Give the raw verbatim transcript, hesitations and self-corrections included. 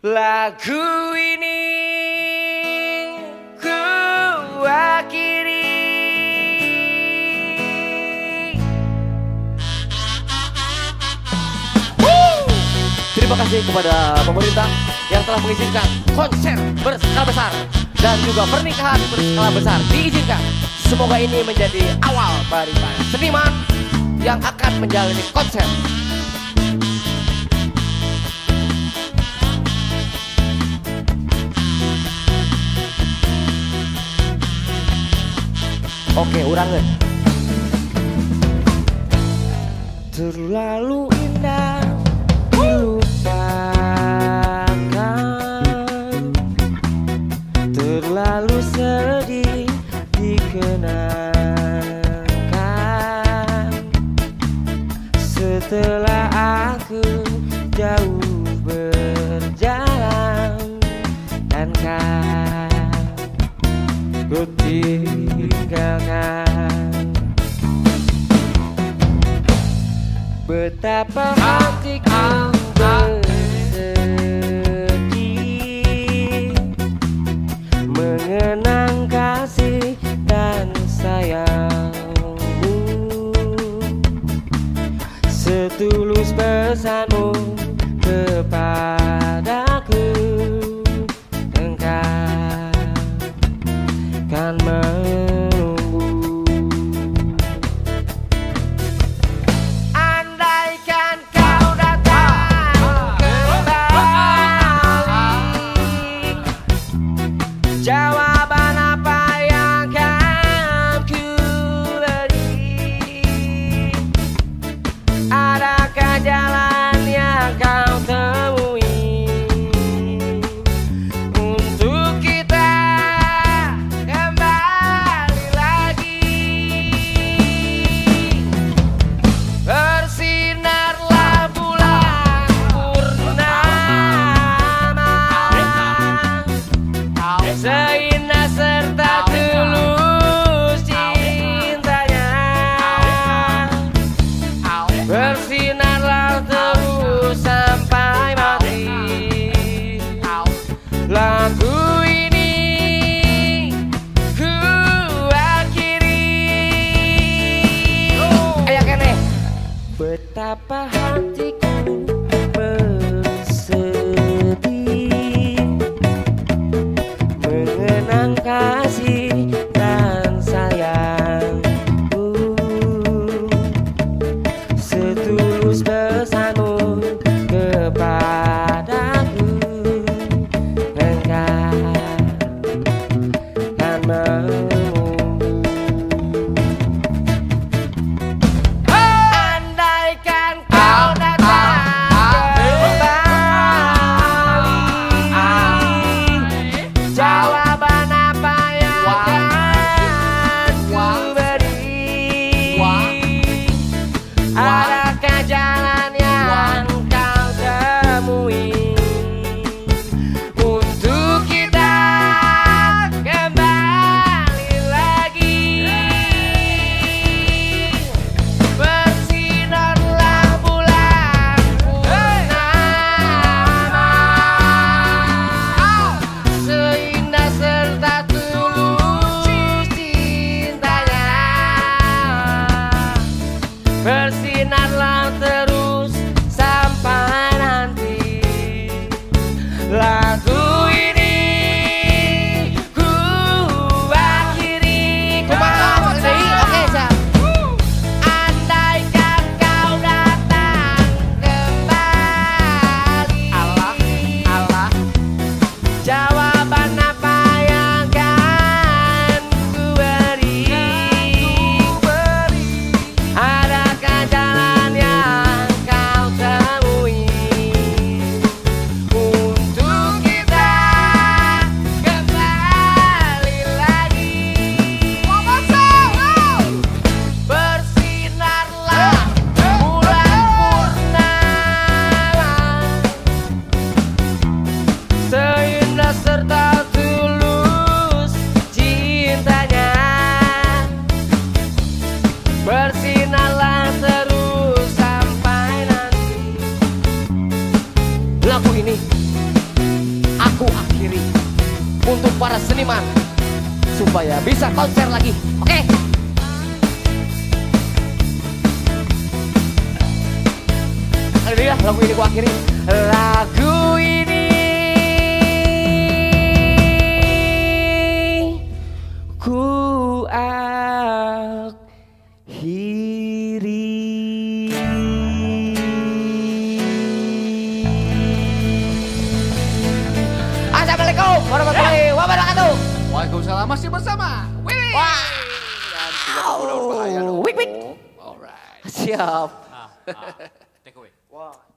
Lagu ini ku akhiri. Woo! Terima kasih kepada pemerintah yang telah mengizinkan konser berskala besar dan juga pernikahan berskala besar diizinkan. Semoga ini menjadi awal bagi para seniman yang akan menjalani konser. Oke, ulangan. Terlalu indah dilupakan, terlalu sedih dikenangkan. Setelah aku jauh berjalan dan kau tinggalkan, betapa hatiku bersedih mengenang kasih dan sayangmu. Setulus pesanmu kepadaku, engkau kan menunggu. Andaikan kau datang kembali, jawaban apa yang akan ku beri? Adakah jalan yang kau temui untuk kita kembali lagi? Bersinarlah bulan purnama, seindah serta tulus cintanya. Bersinarlah terus sampai mati. Lagu ini ku akhiri. Ayo kene. Betapa hatiku bersedih mengenang kasih dan sayangmu. Setulus pesanmu kepadaku, engkau kan menunggu. Andaikan kau datang kembali, jawaban apa yang akan ku beri? Adakah jalan yang kau temui untuk kita kembali lagi? Bersinarlah bulan purnama, seindah serta tulus cintanya. Bersinarlah terus sampai nanti. Lagu ini ku akhiri. Kumaha deui? Oke, Sa. Andaikan kau datang kembali, Allah, Allah, jawaban apa yang akan ku beri? Adakah jalan yang kau temui untuk kita kembali lagi? Bersinarlah bulan purnama, seindah serta tulus cintanya. Bersinarlah terus. lagu ini akhiri untuk para seniman supaya bisa konser lagi. Oke? Alhamdulillah lagu ini ku akhiri. Lagu ini ku akhiri. Assalamualaikum warahmatullahi wabarakatuh. Waalaikumsalam, masih bersama Willy. Wah. Udah berbahaya dong. Wik wik. Alright. Siap. Ah, ah, take away. Wah.